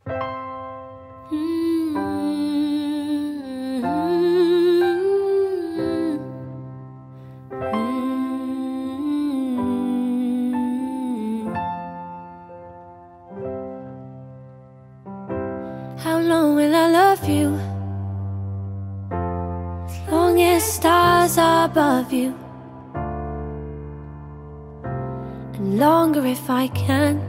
How long will I love you? As long as stars are above you, and longer if I can.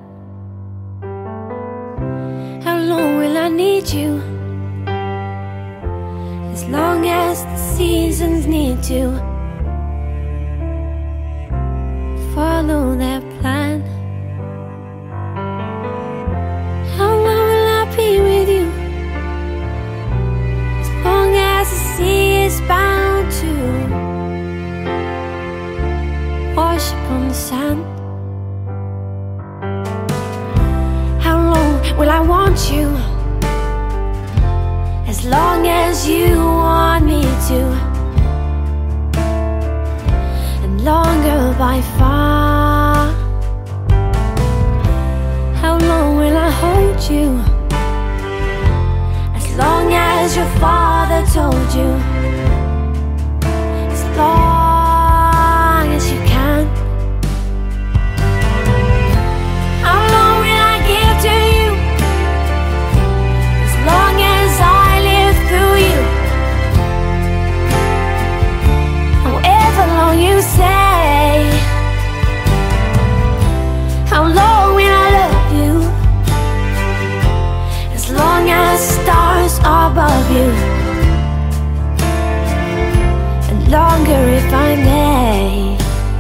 How long will I need you? As long as the seasons need to follow their plan. How long will I be with you? As long as the sea is bound to wash upon the sand. How long will I want you? As long as you want me to, and longer by far. How long will I hold you? As long as your father told you. As long as you can. How long will I give to you? As long as I live through you. However long you say. How long will I love you? As long as stars are above you, and longer if I may.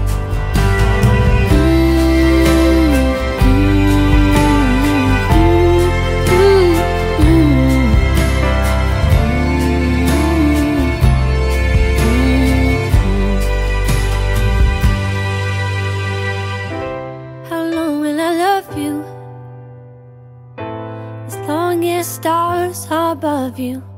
How long will I love you? As long as stars are above you.